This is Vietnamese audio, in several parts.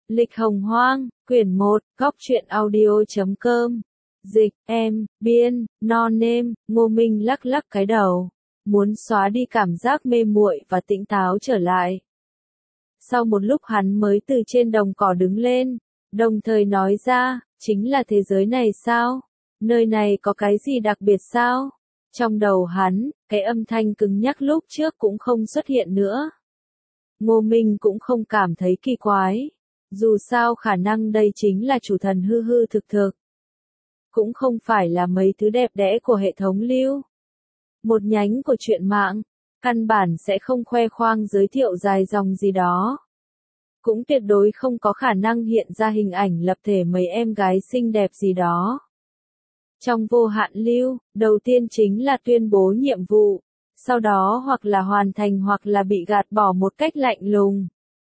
Lịch Hồng Hoang, quyển 1, góc truyện audio.com. Dịch, em, biên, no name, Ngô Minh lắc lắc cái đầu. Muốn xóa đi cảm giác mê muội và tỉnh táo trở lại. Sau một lúc hắn mới từ trên đồng cỏ đứng lên, đồng thời nói ra, chính là thế giới này sao? Nơi này có cái gì đặc biệt sao? Trong đầu hắn, cái âm thanh cứng nhắc lúc trước cũng không xuất hiện nữa. Ngô Minh cũng không cảm thấy kỳ quái. Dù sao khả năng đây chính là chủ thần hư hư thực thực. Cũng không phải là mấy thứ đẹp đẽ của hệ thống lưu. Một nhánh của truyện mạng, căn bản sẽ không khoe khoang giới thiệu dài dòng gì đó. Cũng tuyệt đối không có khả năng hiện ra hình ảnh lập thể mấy em gái xinh đẹp gì đó. Trong vô hạn lưu, đầu tiên chính là tuyên bố nhiệm vụ, sau đó hoặc là hoàn thành hoặc là bị gạt bỏ một cách lạnh lùng.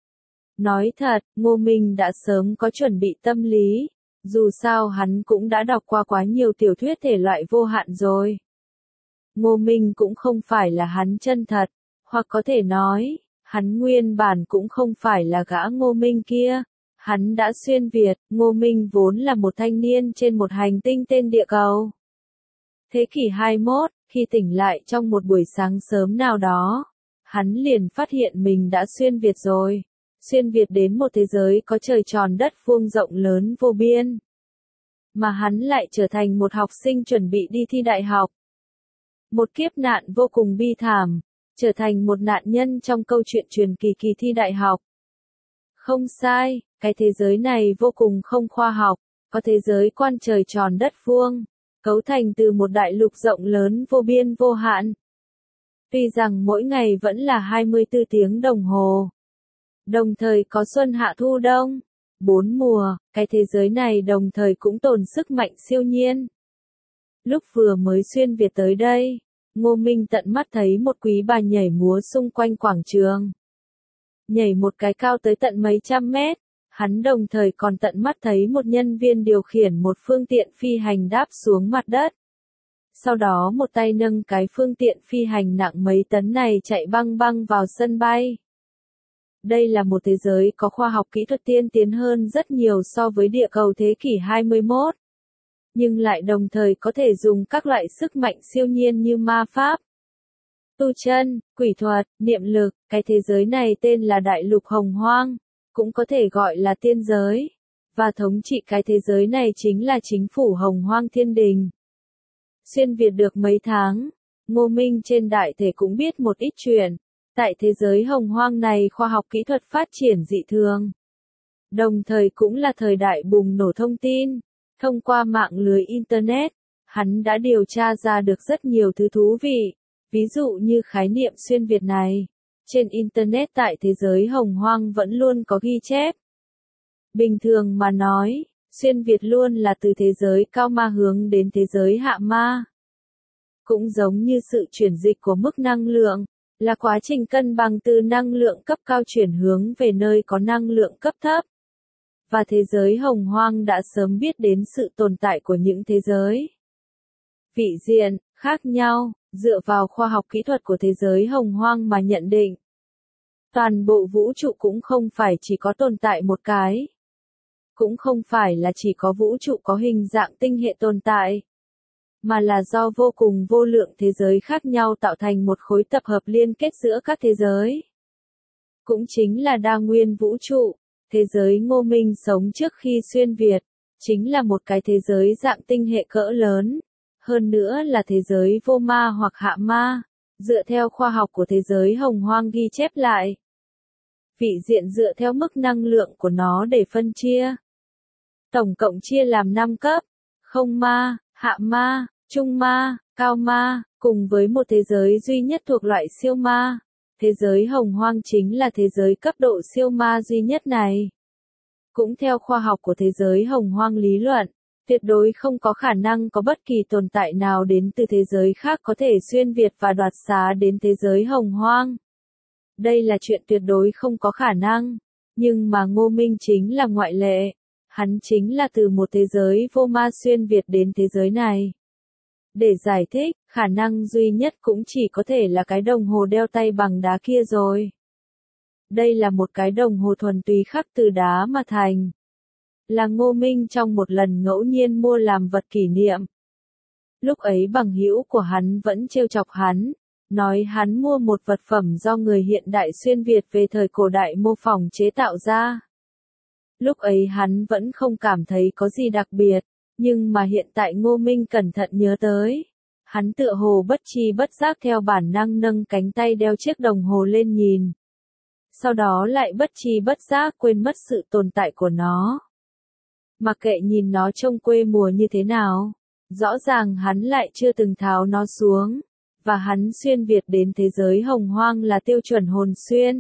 Nói thật, Ngô Minh đã sớm có chuẩn bị tâm lý, dù sao hắn cũng đã đọc qua quá nhiều tiểu thuyết thể loại vô hạn rồi. Ngô Minh cũng không phải là hắn chân thật, hoặc có thể nói, hắn nguyên bản cũng không phải là gã Ngô Minh kia. Hắn đã xuyên Việt, Ngô Minh vốn là một thanh niên trên một hành tinh tên địa cầu. Thế kỷ 21, khi tỉnh lại trong một buổi sáng sớm nào đó, hắn liền phát hiện mình đã xuyên Việt rồi. Xuyên Việt đến một thế giới có trời tròn đất vuông rộng lớn vô biên. Mà hắn lại trở thành một học sinh chuẩn bị đi thi đại học. Một kiếp nạn vô cùng bi thảm, trở thành một nạn nhân trong câu chuyện truyền kỳ kỳ thi đại học. Không sai, cái thế giới này vô cùng không khoa học, có thế giới quan trời tròn đất vuông, cấu thành từ một đại lục rộng lớn vô biên vô hạn. Tuy rằng mỗi ngày vẫn là 24 tiếng đồng hồ. Đồng thời có xuân hạ thu đông, 4 mùa, cái thế giới này đồng thời cũng tồn sức mạnh siêu nhiên. Lúc vừa mới xuyên Việt tới đây, Ngô Minh tận mắt thấy một quý bà nhảy múa xung quanh quảng trường. Nhảy một cái cao tới tận mấy trăm mét, hắn đồng thời còn tận mắt thấy một nhân viên điều khiển một phương tiện phi hành đáp xuống mặt đất. Sau đó một tay nâng cái phương tiện phi hành nặng mấy tấn này chạy băng băng vào sân bay. Đây là một thế giới có khoa học kỹ thuật tiên tiến hơn rất nhiều so với địa cầu thế kỷ 21. Nhưng lại đồng thời có thể dùng các loại sức mạnh siêu nhiên như ma pháp, tu chân, quỷ thuật, niệm lực. Cái thế giới này tên là Đại lục Hồng Hoang, cũng có thể gọi là tiên giới. Và thống trị cái thế giới này chính là chính phủ Hồng Hoang Thiên Đình. Xuyên Việt được mấy tháng, Ngô Minh trên đại thể cũng biết một ít chuyện. Tại thế giới Hồng Hoang này khoa học kỹ thuật phát triển dị thường. Đồng thời cũng là thời đại bùng nổ thông tin. Thông qua mạng lưới Internet, hắn đã điều tra ra được rất nhiều thứ thú vị. Ví dụ như khái niệm xuyên Việt này. Trên Internet tại thế giới Hồng Hoang vẫn luôn có ghi chép. Bình thường mà nói, xuyên Việt luôn là từ thế giới cao ma hướng đến thế giới hạ ma. Cũng giống như sự chuyển dịch của mức năng lượng, là quá trình cân bằng từ năng lượng cấp cao chuyển hướng về nơi có năng lượng cấp thấp. Và thế giới Hồng Hoang đã sớm biết đến sự tồn tại của những thế giới vị diện khác nhau, dựa vào khoa học kỹ thuật của thế giới Hồng Hoang mà nhận định. Toàn bộ vũ trụ cũng không phải chỉ có tồn tại một cái. Cũng không phải là chỉ có vũ trụ có hình dạng tinh hệ tồn tại. Mà là do vô cùng vô lượng thế giới khác nhau tạo thành một khối tập hợp liên kết giữa các thế giới. Cũng chính là đa nguyên vũ trụ. Thế giới Ngô Minh sống trước khi xuyên Việt, chính là một cái thế giới dạng tinh hệ cỡ lớn. Hơn nữa là thế giới vô ma hoặc hạ ma, dựa theo khoa học của thế giới Hồng Hoang ghi chép lại. Vị diện dựa theo mức năng lượng của nó để phân chia. Tổng cộng chia làm 5 cấp, không ma, hạ ma, trung ma, cao ma, cùng với một thế giới duy nhất thuộc loại siêu ma. Thế giới Hồng Hoang chính là thế giới cấp độ siêu ma duy nhất này. Cũng theo khoa học của thế giới Hồng Hoang lý luận, tuyệt đối không có khả năng có bất kỳ tồn tại nào đến từ thế giới khác có thể xuyên Việt và đoạt xá đến thế giới Hồng Hoang. Đây là chuyện tuyệt đối không có khả năng, nhưng mà Ngô Minh chính là ngoại lệ. Hắn chính là từ một thế giới vô ma xuyên Việt đến thế giới này. Để giải thích, khả năng duy nhất cũng chỉ có thể là cái đồng hồ đeo tay bằng đá kia rồi. Đây là một cái đồng hồ thuần túy khắc từ đá mà thành. Là Ngô Minh trong một lần ngẫu nhiên mua làm vật kỷ niệm. Lúc ấy bằng hữu của hắn vẫn trêu chọc hắn, nói hắn mua một vật phẩm do người hiện đại xuyên Việt về thời cổ đại mô phỏng chế tạo ra. Lúc ấy hắn vẫn không cảm thấy có gì đặc biệt, nhưng mà hiện tại Ngô Minh cẩn thận nhớ tới. Hắn tựa hồ bất tri bất giác theo bản năng nâng cánh tay đeo chiếc đồng hồ lên nhìn. Sau đó lại bất tri bất giác quên mất sự tồn tại của nó. Mặc kệ nhìn nó trông quê mùa như thế nào, rõ ràng hắn lại chưa từng tháo nó xuống, và hắn xuyên Việt đến thế giới hồng hoang là tiêu chuẩn hồn xuyên.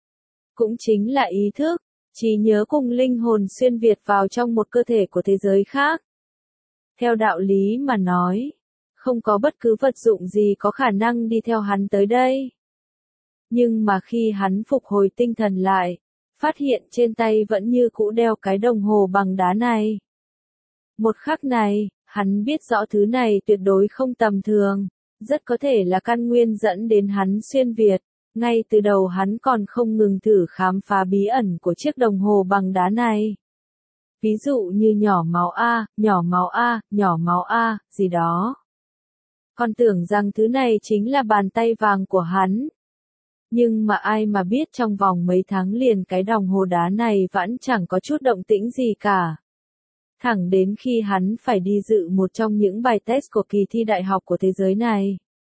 Cũng chính là ý thức, trí nhớ cùng linh hồn xuyên Việt vào trong một cơ thể của thế giới khác. Theo đạo lý mà nói, không có bất cứ vật dụng gì có khả năng đi theo hắn tới đây. Nhưng mà khi hắn phục hồi tinh thần lại, phát hiện trên tay vẫn như cũ đeo cái đồng hồ bằng đá này. Một khắc này, hắn biết rõ thứ này tuyệt đối không tầm thường, rất có thể là căn nguyên dẫn đến hắn xuyên Việt. Ngay từ đầu hắn còn không ngừng thử khám phá bí ẩn của chiếc đồng hồ bằng đá này. Ví dụ như nhỏ máu A, nhỏ máu A, nhỏ máu A, gì đó. Còn tưởng rằng thứ này chính là bàn tay vàng của hắn. Nhưng mà ai mà biết trong vòng mấy tháng liền cái đồng hồ đá này vẫn chẳng có chút động tĩnh gì cả. Thẳng đến khi hắn phải đi dự một trong những bài test của kỳ thi đại học của thế giới này.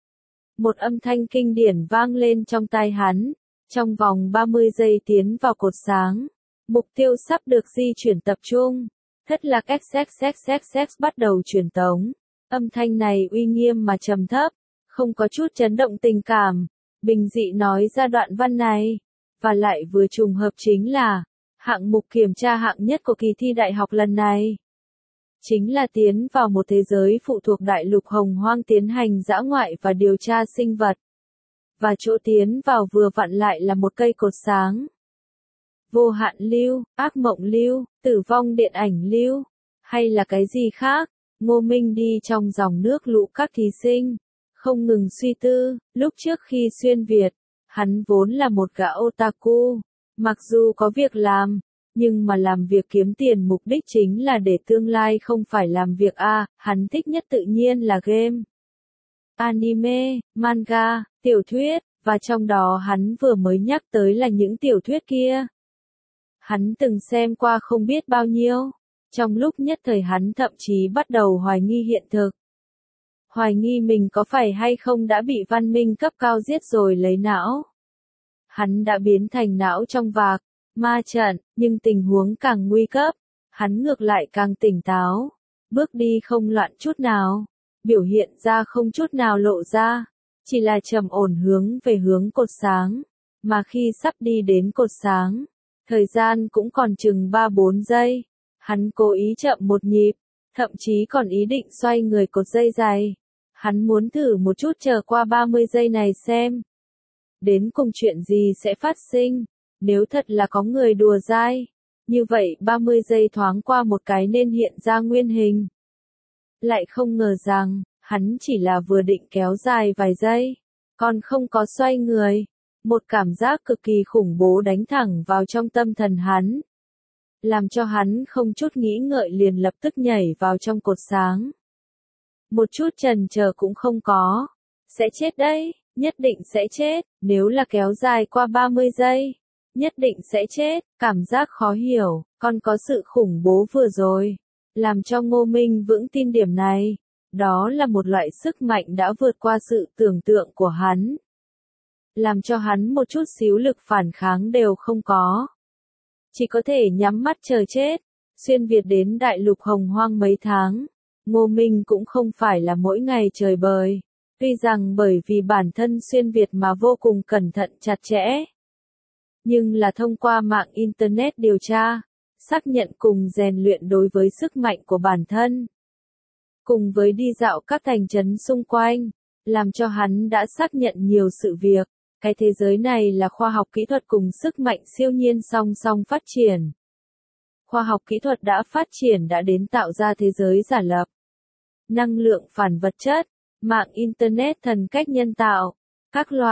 Một âm thanh kinh điển vang lên trong tai hắn, trong vòng 30 giây tiến vào cột sáng. Mục tiêu sắp được di chuyển tập trung. Thất lạc XXXXX bắt đầu truyền tống. Âm thanh này uy nghiêm mà trầm thấp, không có chút chấn động tình cảm. Bình dị nói ra đoạn văn này, và lại vừa trùng hợp chính là hạng mục kiểm tra hạng nhất của kỳ thi đại học lần này. Chính là tiến vào một thế giới phụ thuộc đại lục hồng hoang tiến hành dã ngoại và điều tra sinh vật. Và chỗ tiến vào vừa vặn lại là một cây cột sáng. Vô hạn lưu, ác mộng lưu, tử vong điện ảnh lưu, hay là cái gì khác, Ngô Minh đi trong dòng nước lũ các thí sinh, không ngừng suy tư. Lúc trước khi xuyên Việt, hắn vốn là một gã otaku, mặc dù có việc làm, nhưng mà làm việc kiếm tiền mục đích chính là để tương lai không phải làm việc hắn thích nhất tự nhiên là game, anime, manga, tiểu thuyết, và trong đó hắn vừa mới nhắc tới là những tiểu thuyết kia. Hắn từng xem qua không biết bao nhiêu, trong lúc nhất thời hắn thậm chí bắt đầu hoài nghi hiện thực. Hoài nghi mình có phải hay không đã bị văn minh cấp cao giết rồi lấy não. Hắn đã biến thành não trong vạc, ma trận, nhưng tình huống càng nguy cấp, hắn ngược lại càng tỉnh táo, bước đi không loạn chút nào, biểu hiện ra không chút nào lộ ra, chỉ là trầm ổn hướng về hướng cột sáng, mà khi sắp đi đến cột sáng, thời gian cũng còn chừng 3-4 giây, hắn cố ý chậm một nhịp, thậm chí còn ý định xoay người cột dây giày. Hắn muốn thử một chút chờ qua 30 giây này xem. Đến cùng chuyện gì sẽ phát sinh, nếu thật là có người đùa dai. Như vậy 30 giây thoáng qua một cái nên hiện ra nguyên hình. Lại không ngờ rằng, hắn chỉ là vừa định kéo dài vài giây, còn không có xoay người. Một cảm giác cực kỳ khủng bố đánh thẳng vào trong tâm thần hắn. Làm cho hắn không chút nghĩ ngợi liền lập tức nhảy vào trong cột sáng. Một chút chần chờ cũng không có. Sẽ chết đấy, nhất định sẽ chết, nếu là kéo dài qua 30 giây. Nhất định sẽ chết, cảm giác khó hiểu, còn có sự khủng bố vừa rồi. Làm cho Ngô Minh vững tin điểm này. Đó là một loại sức mạnh đã vượt qua sự tưởng tượng của hắn. Làm cho hắn một chút xíu lực phản kháng đều không có. Chỉ có thể nhắm mắt chờ chết. Xuyên Việt đến đại lục hồng hoang mấy tháng. Ngô Minh cũng không phải là mỗi ngày trời bời. Tuy rằng bởi vì bản thân xuyên Việt mà vô cùng cẩn thận chặt chẽ. Nhưng là thông qua mạng Internet điều tra, xác nhận cùng rèn luyện đối với sức mạnh của bản thân. Cùng với đi dạo các thành trấn xung quanh, làm cho hắn đã xác nhận nhiều sự việc. Cái thế giới này là khoa học kỹ thuật cùng sức mạnh siêu nhiên song song phát triển. Khoa học kỹ thuật đã phát triển đã đến tạo ra thế giới giả lập. Năng lượng phản vật chất, mạng Internet thần cách nhân tạo, các loại,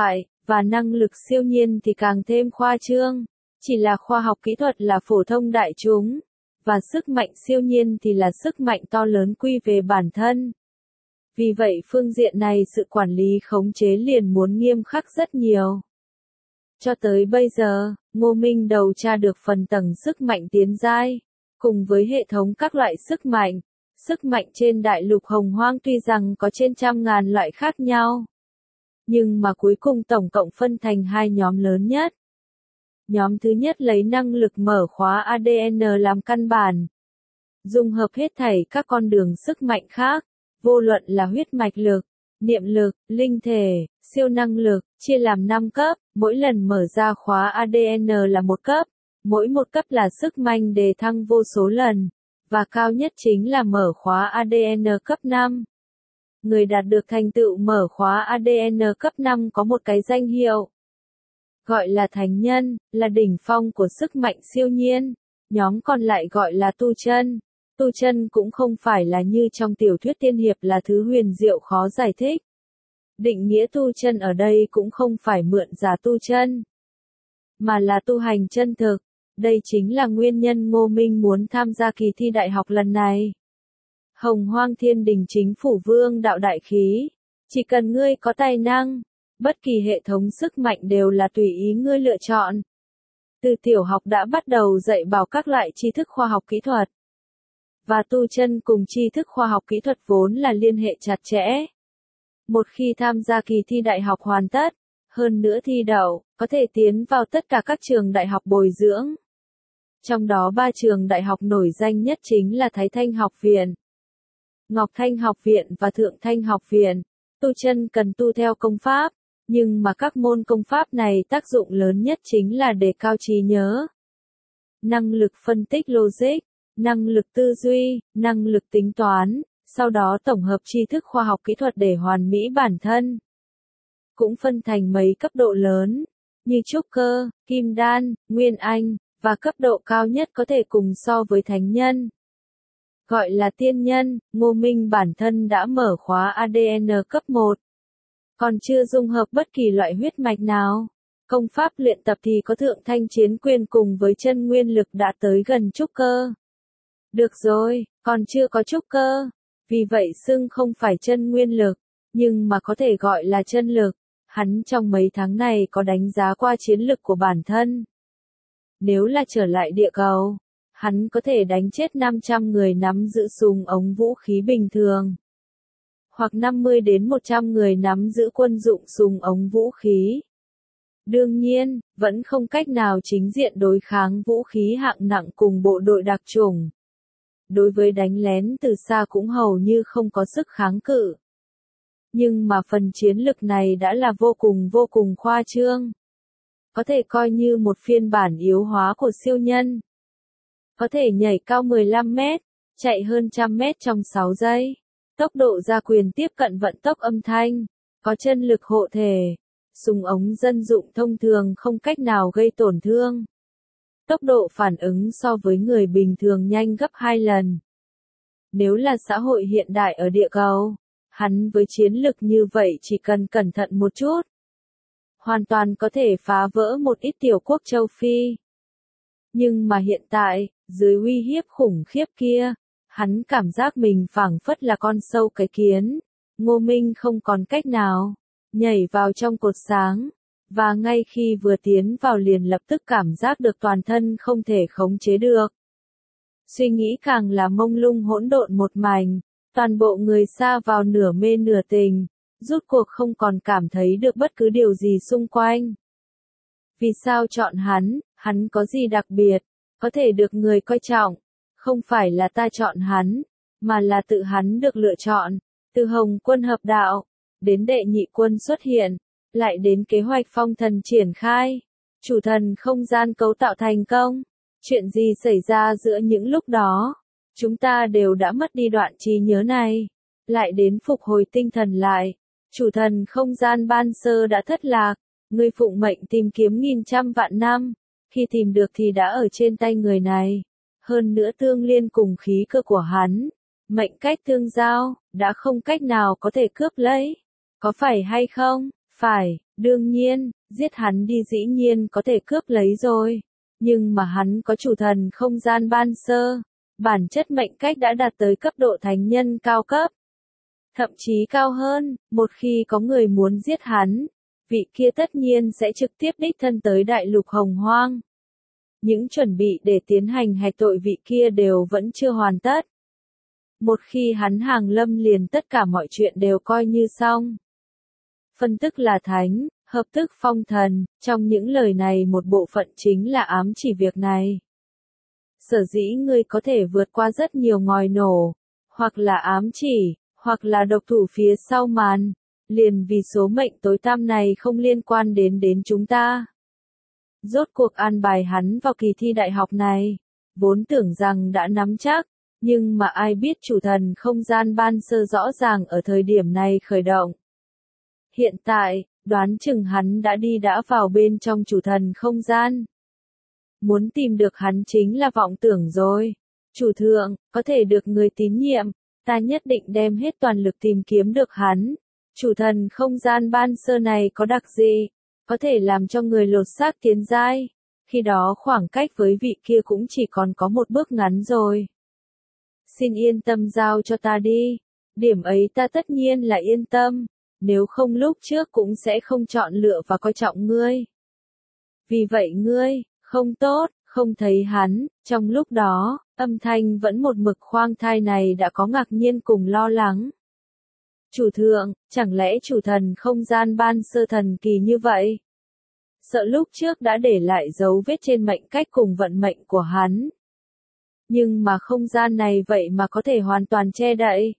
và năng lực siêu nhiên thì càng thêm khoa trương. Chỉ là khoa học kỹ thuật là phổ thông đại chúng, và sức mạnh siêu nhiên thì là sức mạnh to lớn quy về bản thân. Vì vậy phương diện này sự quản lý khống chế liền muốn nghiêm khắc rất nhiều. Cho tới bây giờ, Ngô Minh đầu tra được phần tầng sức mạnh tiến giai, cùng với hệ thống các loại sức mạnh. Sức mạnh trên đại lục Hồng Hoang tuy rằng có trên trăm ngàn loại khác nhau, nhưng mà cuối cùng tổng cộng phân thành hai nhóm lớn nhất. Nhóm thứ nhất lấy năng lực mở khóa ADN làm căn bản, dung hợp hết thảy các con đường sức mạnh khác, vô luận là huyết mạch lực, niệm lực, linh thể, siêu năng lực, chia làm 5 cấp, mỗi lần mở ra khóa ADN là một cấp, mỗi một cấp là sức mạnh đề thăng vô số lần, và cao nhất chính là mở khóa ADN cấp 5. Người đạt được thành tựu mở khóa ADN cấp 5 có một cái danh hiệu, gọi là thánh nhân, là đỉnh phong của sức mạnh siêu nhiên. Nhóm còn lại gọi là tu chân. Tu chân cũng không phải là như trong tiểu thuyết tiên hiệp là thứ huyền diệu khó giải thích. Định nghĩa tu chân ở đây cũng không phải mượn giả tu chân, mà là tu hành chân thực. Đây chính là nguyên nhân Ngô Minh muốn tham gia kỳ thi đại học lần này. Hồng Hoang Thiên Đình chính phủ vương đạo đại khí. Chỉ cần ngươi có tài năng, bất kỳ hệ thống sức mạnh đều là tùy ý ngươi lựa chọn. Từ tiểu học đã bắt đầu dạy bảo các loại tri thức khoa học kỹ thuật. Và tu chân cùng tri thức khoa học kỹ thuật vốn là liên hệ chặt chẽ. Một khi tham gia kỳ thi đại học hoàn tất, hơn nữa thi đậu, có thể tiến vào tất cả các trường đại học bồi dưỡng. Trong đó 3 trường đại học nổi danh nhất chính là Thái Thanh Học Viện, Ngọc Thanh Học Viện và Thượng Thanh Học Viện. Tu chân cần tu theo công pháp, nhưng mà các môn công pháp này tác dụng lớn nhất chính là đề cao trí nhớ, năng lực phân tích logic, năng lực tư duy, năng lực tính toán, sau đó tổng hợp tri thức khoa học kỹ thuật để hoàn mỹ bản thân. Cũng phân thành mấy cấp độ lớn, như trúc cơ, kim đan, nguyên anh, và cấp độ cao nhất có thể cùng so với thánh nhân, gọi là tiên nhân. Ngô Minh bản thân đã mở khóa ADN cấp 1, còn chưa dung hợp bất kỳ loại huyết mạch nào. Công pháp luyện tập thì có thượng thanh chiến quyền cùng với chân nguyên lực đã tới gần trúc cơ. Được rồi, còn chưa có trúc cơ, vì vậy xưng không phải chân nguyên lực, nhưng mà có thể gọi là chân lực. Hắn trong mấy tháng này có đánh giá qua chiến lực của bản thân. Nếu là trở lại địa cầu, hắn có thể đánh chết 500 người nắm giữ súng ống vũ khí bình thường, hoặc 50 đến 100 người nắm giữ quân dụng súng ống vũ khí. Đương nhiên, vẫn không cách nào chính diện đối kháng vũ khí hạng nặng cùng bộ đội đặc chủng. Đối với đánh lén từ xa cũng hầu như không có sức kháng cự. Nhưng mà phần chiến lực này đã là vô cùng khoa trương. Có thể coi như một phiên bản yếu hóa của siêu nhân. Có thể nhảy cao 15 mét, chạy hơn 100 mét trong 6 giây. Tốc độ ra quyền tiếp cận vận tốc âm thanh. Có chân lực hộ thể. Súng ống dân dụng thông thường không cách nào gây tổn thương. Tốc độ phản ứng so với người bình thường nhanh gấp 2 lần. Nếu là xã hội hiện đại ở địa cầu, hắn với chiến lực như vậy chỉ cần cẩn thận một chút, hoàn toàn có thể phá vỡ một ít tiểu quốc châu Phi. Nhưng mà hiện tại, dưới uy hiếp khủng khiếp kia, hắn cảm giác mình phảng phất là con sâu cái kiến. Ngô Minh không còn cách nào, nhảy vào trong cột sáng, và ngay khi vừa tiến vào liền lập tức cảm giác được toàn thân không thể khống chế được. Suy nghĩ càng là mông lung hỗn độn một mảnh, toàn bộ người sa vào nửa mê nửa tình, rút cuộc không còn cảm thấy được bất cứ điều gì xung quanh. Vì sao chọn hắn có gì đặc biệt, có thể được người coi trọng, không phải là ta chọn hắn, mà là tự hắn được lựa chọn, từ Hồng Quân hợp đạo, đến đệ nhị quân xuất hiện, lại đến kế hoạch phong thần triển khai, chủ thần không gian cấu tạo thành công. Chuyện gì xảy ra giữa những lúc đó? Chúng ta đều đã mất đi đoạn trí nhớ này. Lại đến phục hồi tinh thần lại. Chủ thần không gian ban sơ đã thất lạc. Người phụng mệnh tìm kiếm nghìn trăm vạn năm. Khi tìm được thì đã ở trên tay người này. Hơn nữa tương liên cùng khí cơ của hắn. Mệnh cách tương giao, đã không cách nào có thể cướp lấy. Có phải hay không? Phải, đương nhiên, giết hắn đi dĩ nhiên có thể cướp lấy rồi. Nhưng mà hắn có chủ thần không gian ban sơ. Bản chất mệnh cách đã đạt tới cấp độ thánh nhân cao cấp. Thậm chí cao hơn, một khi có người muốn giết hắn, vị kia tất nhiên sẽ trực tiếp đích thân tới đại lục hồng hoang. Những chuẩn bị để tiến hành hạch tội vị kia đều vẫn chưa hoàn tất. Một khi hắn hàng lâm liền tất cả mọi chuyện đều coi như xong. Phân tức là thánh, hợp tức phong thần, trong những lời này một bộ phận chính là ám chỉ việc này. Sở dĩ ngươi có thể vượt qua rất nhiều ngòi nổ, hoặc là ám chỉ, hoặc là độc thủ phía sau màn, liền vì số mệnh tối tăm này không liên quan đến chúng ta. Rốt cuộc an bài hắn vào kỳ thi đại học này, vốn tưởng rằng đã nắm chắc, nhưng mà ai biết chủ thần không gian ban sơ rõ ràng ở thời điểm này khởi động. Hiện tại, đoán chừng hắn đã vào bên trong chủ thần không gian. Muốn tìm được hắn chính là vọng tưởng rồi. Chủ thượng, có thể được người tín nhiệm, ta nhất định đem hết toàn lực tìm kiếm được hắn. Chủ thần không gian ban sơ này có đặc gì, có thể làm cho người lột xác tiến giai. Khi đó khoảng cách với vị kia cũng chỉ còn có một bước ngắn rồi. Xin yên tâm giao cho ta đi. Điểm ấy ta tất nhiên là yên tâm. Nếu không lúc trước cũng sẽ không chọn lựa và coi trọng ngươi. Vì vậy ngươi, không tốt, không thấy hắn, trong lúc đó, âm thanh vẫn một mực khoang thai này đã có ngạc nhiên cùng lo lắng. Chủ thượng, chẳng lẽ chủ thần không gian ban sơ thần kỳ như vậy? Sợ lúc trước đã để lại dấu vết trên mệnh cách cùng vận mệnh của hắn. Nhưng mà không gian này vậy mà có thể hoàn toàn che đậy.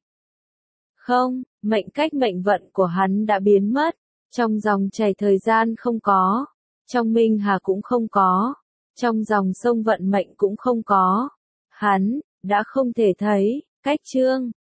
Không, mệnh cách mệnh vận của hắn đã biến mất, trong dòng chảy thời gian không có, trong minh hà cũng không có, trong dòng sông vận mệnh cũng không có. Hắn đã không thể thấy. Cách chương